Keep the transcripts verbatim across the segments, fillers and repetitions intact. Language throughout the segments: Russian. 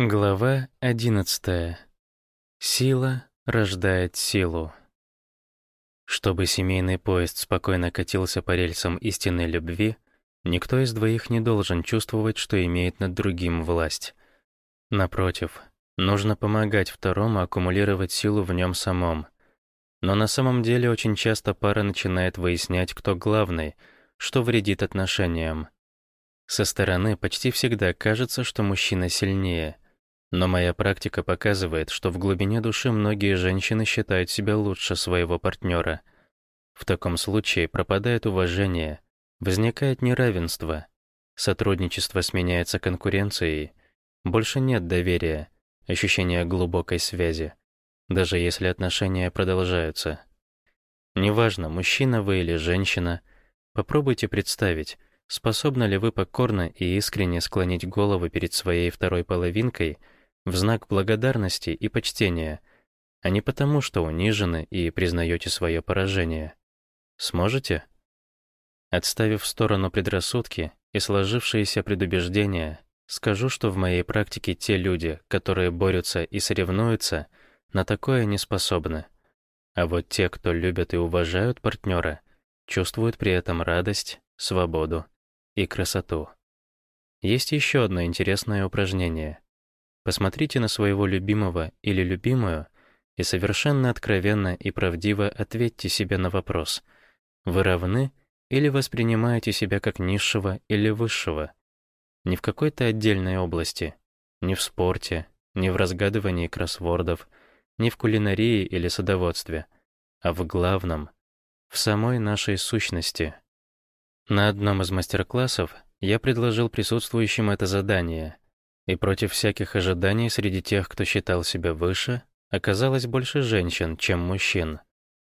Глава одиннадцатая. Сила рождает силу. Чтобы семейный поезд спокойно катился по рельсам истинной любви, никто из двоих не должен чувствовать, что имеет над другим власть. Напротив, нужно помогать второму аккумулировать силу в нем самом. Но на самом деле очень часто пара начинает выяснять, кто главный, что вредит отношениям. Со стороны почти всегда кажется, что мужчина сильнее. Но моя практика показывает, что в глубине души многие женщины считают себя лучше своего партнера. В таком случае пропадает уважение, возникает неравенство, сотрудничество сменяется конкуренцией, больше нет доверия, ощущения глубокой связи, даже если отношения продолжаются. Неважно, мужчина вы или женщина, попробуйте представить, способны ли вы покорно и искренне склонить голову перед своей второй половинкой в знак благодарности и почтения, а не потому, что унижены и признаете свое поражение. Сможете? Отставив в сторону предрассудки и сложившиеся предубеждения, скажу, что в моей практике те люди, которые борются и соревнуются, на такое не способны. А вот те, кто любят и уважают партнера, чувствуют при этом радость, свободу и красоту. Есть еще одно интересное упражнение. Посмотрите на своего любимого или любимую и совершенно откровенно и правдиво ответьте себе на вопрос: вы равны или воспринимаете себя как низшего или высшего? Не в какой-то отдельной области, не в спорте, не в разгадывании кроссвордов, не в кулинарии или садоводстве, а в главном, в самой нашей сущности. На одном из мастер-классов я предложил присутствующим это задание, и против всяких ожиданий среди тех, кто считал себя выше, оказалось больше женщин, чем мужчин.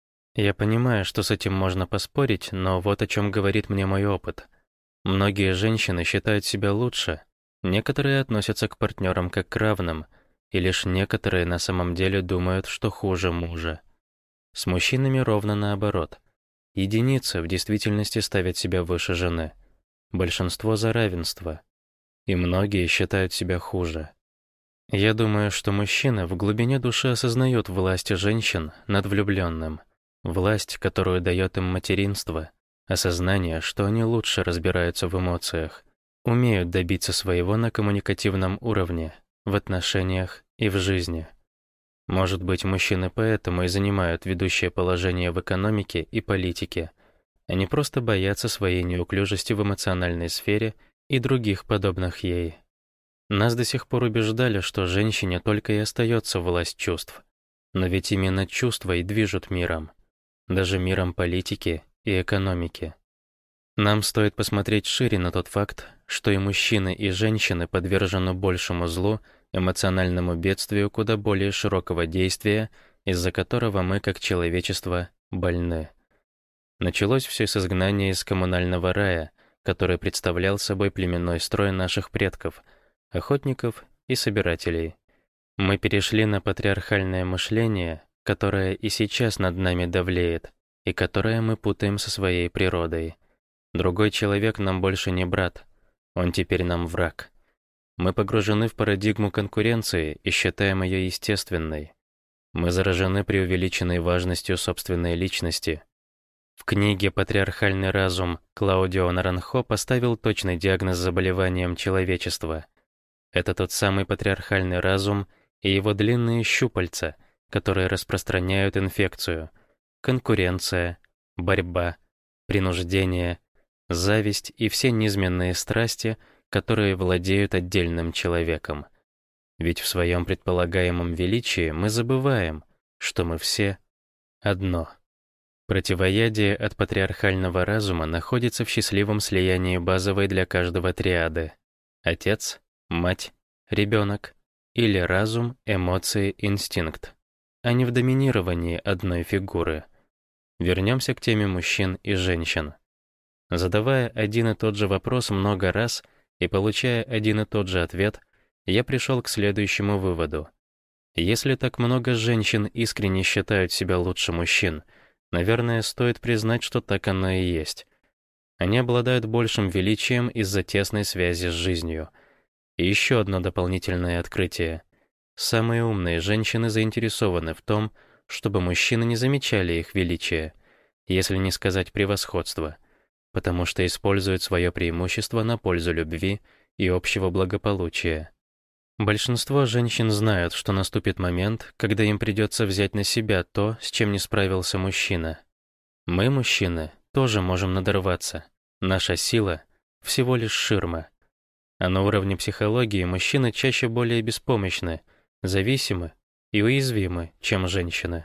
Я понимаю, что с этим можно поспорить, но вот о чем говорит мне мой опыт. Многие женщины считают себя лучше, некоторые относятся к партнерам как к равным, и лишь некоторые на самом деле думают, что хуже мужа. С мужчинами ровно наоборот. Единицы в действительности ставят себя выше жены. Большинство за равенство. И многие считают себя хуже. Я думаю, что мужчины в глубине души осознают власть женщин над влюбленным. Власть, которую дает им материнство. Осознание, что они лучше разбираются в эмоциях. Умеют добиться своего на коммуникативном уровне, в отношениях и в жизни. Может быть, мужчины поэтому и занимают ведущее положение в экономике и политике. Они просто боятся своей неуклюжести в эмоциональной сфере и других подобных ей. Нас до сих пор убеждали, что женщине только и остается власть чувств. Но ведь именно чувства и движут миром. Даже миром политики и экономики. Нам стоит посмотреть шире на тот факт, что и мужчины, и женщины подвержены большему злу, эмоциональному бедствию куда более широкого действия, из-за которого мы, как человечество, больны. Началось все с изгнания из коммунального рая, который представлял собой племенной строй наших предков, охотников и собирателей. Мы перешли на патриархальное мышление, которое и сейчас над нами давлеет, и которое мы путаем со своей природой. Другой человек нам больше не брат, он теперь нам враг. Мы погружены в парадигму конкуренции и считаем ее естественной. Мы заражены преувеличенной важностью собственной личности. В книге «Патриархальный разум» Клаудио Наранхо поставил точный диагноз заболеваниям человечества. Это тот самый патриархальный разум и его длинные щупальца, которые распространяют инфекцию. Конкуренция, борьба, принуждение, зависть и все низменные страсти, которые владеют отдельным человеком. Ведь в своем предполагаемом величии мы забываем, что мы все одно. Противоядие от патриархального разума находится в счастливом слиянии базовой для каждого триады: отец, мать, ребенок или разум, эмоции, инстинкт, а не в доминировании одной фигуры. Вернемся к теме мужчин и женщин. Задавая один и тот же вопрос много раз и получая один и тот же ответ, я пришел к следующему выводу. Если так много женщин искренне считают себя лучше мужчин, наверное, стоит признать, что так оно и есть. Они обладают большим величием из-за тесной связи с жизнью. И еще одно дополнительное открытие. Самые умные женщины заинтересованы в том, чтобы мужчины не замечали их величия, если не сказать превосходства, потому что используют свое преимущество на пользу любви и общего благополучия. Большинство женщин знают, что наступит момент, когда им придется взять на себя то, с чем не справился мужчина. Мы, мужчины, тоже можем надорваться. Наша сила — всего лишь ширма. А на уровне психологии мужчины чаще более беспомощны, зависимы и уязвимы, чем женщины.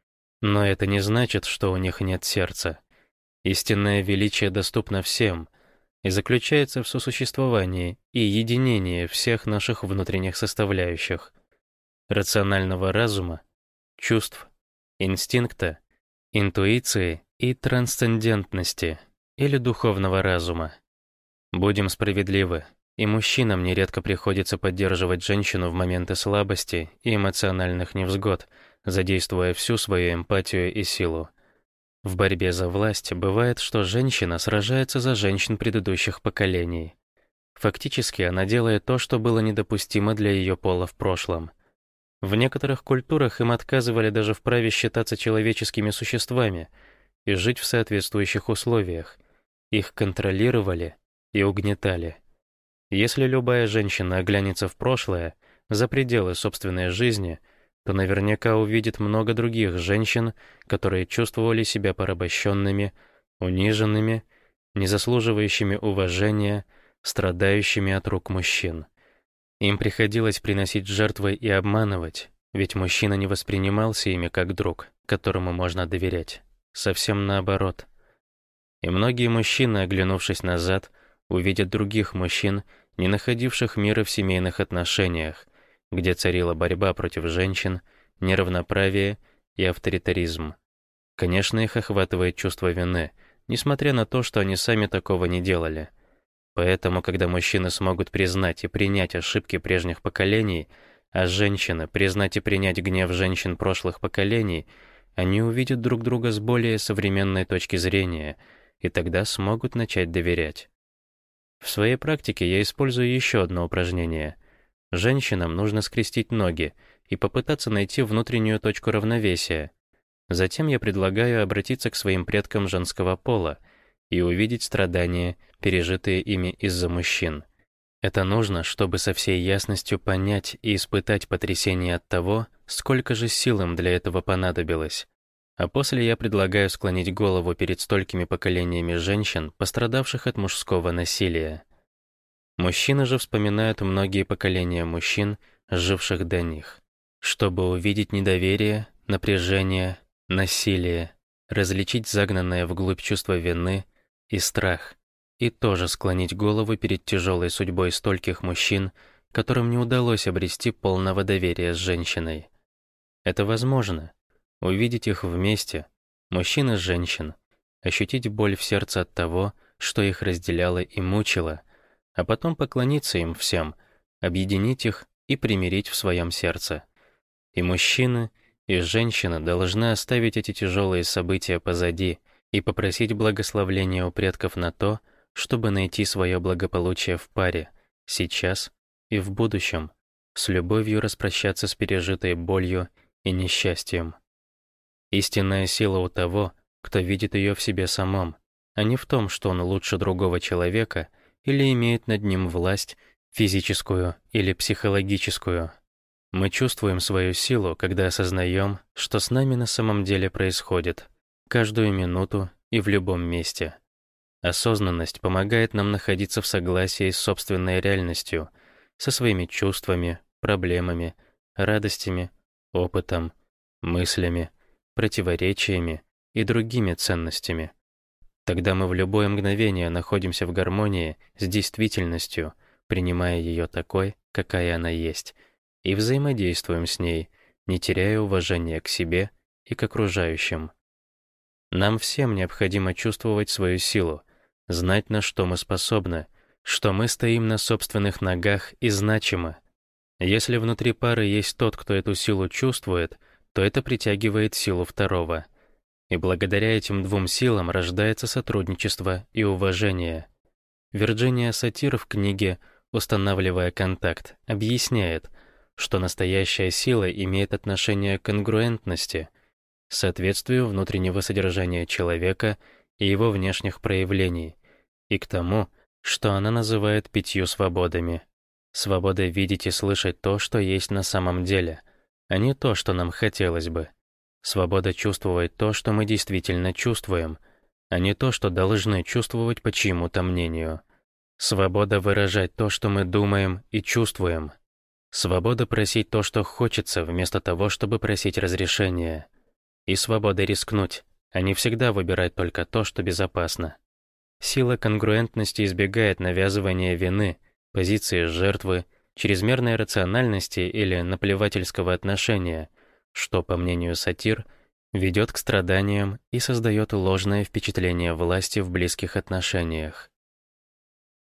Но это не значит, что у них нет сердца. Истинное величие доступно всем и заключается в сосуществовании и единении всех наших внутренних составляющих: рационального разума, чувств, инстинкта, интуиции и трансцендентности или духовного разума. Будем справедливы, и мужчинам нередко приходится поддерживать женщину в моменты слабости и эмоциональных невзгод, задействуя всю свою эмпатию и силу. В борьбе за власть бывает, что женщина сражается за женщин предыдущих поколений. Фактически она делает то, что было недопустимо для ее пола в прошлом. В некоторых культурах им отказывали даже в праве считаться человеческими существами и жить в соответствующих условиях. Их контролировали и угнетали. Если любая женщина оглянется в прошлое, за пределы собственной жизни, то наверняка увидит много других женщин, которые чувствовали себя порабощенными, униженными, незаслуживающими уважения, страдающими от рук мужчин. Им приходилось приносить жертвы и обманывать, ведь мужчина не воспринимался ими как друг, которому можно доверять. Совсем наоборот. И многие мужчины, оглянувшись назад, увидят других мужчин, не находивших мира в семейных отношениях, где царила борьба против женщин, неравноправие и авторитаризм. Конечно, их охватывает чувство вины, несмотря на то, что они сами такого не делали. Поэтому, когда мужчины смогут признать и принять ошибки прежних поколений, а женщины признать и принять гнев женщин прошлых поколений, они увидят друг друга с более современной точки зрения и тогда смогут начать доверять. В своей практике я использую еще одно упражнение. Женщинам нужно скрестить ноги и попытаться найти внутреннюю точку равновесия. Затем я предлагаю обратиться к своим предкам женского пола и увидеть страдания, пережитые ими из-за мужчин. Это нужно, чтобы со всей ясностью понять и испытать потрясение от того, сколько же сил им для этого понадобилось. А после я предлагаю склонить голову перед столькими поколениями женщин, пострадавших от мужского насилия. Мужчины же вспоминают многие поколения мужчин, живших до них, чтобы увидеть недоверие, напряжение, насилие, различить загнанное вглубь чувство вины и страх, и тоже склонить голову перед тяжелой судьбой стольких мужчин, которым не удалось обрести полного доверия с женщиной. Это возможно. Увидеть их вместе, мужчин и женщин, ощутить боль в сердце от того, что их разделяло и мучило, а потом поклониться им всем, объединить их и примирить в своем сердце. И мужчины, и женщины должны оставить эти тяжелые события позади и попросить благословения у предков на то, чтобы найти свое благополучие в паре, сейчас и в будущем, с любовью распрощаться с пережитой болью и несчастьем. Истинная сила у того, кто видит ее в себе самом, а не в том, что он лучше другого человека или имеет над ним власть, физическую или психологическую. Мы чувствуем свою силу, когда осознаем, что с нами на самом деле происходит, каждую минуту и в любом месте. Осознанность помогает нам находиться в согласии с собственной реальностью, со своими чувствами, проблемами, радостями, опытом, мыслями, противоречиями и другими ценностями. Тогда мы в любое мгновение находимся в гармонии с действительностью, принимая ее такой, какая она есть, и взаимодействуем с ней, не теряя уважения к себе и к окружающим. Нам всем необходимо чувствовать свою силу, знать, на что мы способны, что мы стоим на собственных ногах и значимы. Если внутри пары есть тот, кто эту силу чувствует, то это притягивает силу второго. И благодаря этим двум силам рождается сотрудничество и уважение. Вирджиния Сатир в книге устанавливая контакт, объясняет, что настоящая сила имеет отношение к конгруентности, соответствию внутреннего содержания человека и его внешних проявлений, и к тому, что она называет пятью свободами. Свобода видеть и слышать то, что есть на самом деле, а не то, что нам хотелось бы. Свобода чувствовать то, что мы действительно чувствуем, а не то, что должны чувствовать по чьему-то мнению. Свобода выражать то, что мы думаем и чувствуем. Свобода просить то, что хочется, вместо того, чтобы просить разрешения. И свобода рискнуть, а не всегда выбирать только то, что безопасно. Сила конгруентности избегает навязывания вины, позиции жертвы, чрезмерной рациональности или наплевательского отношения, что, по мнению сатир, ведет к страданиям и создает ложное впечатление власти в близких отношениях.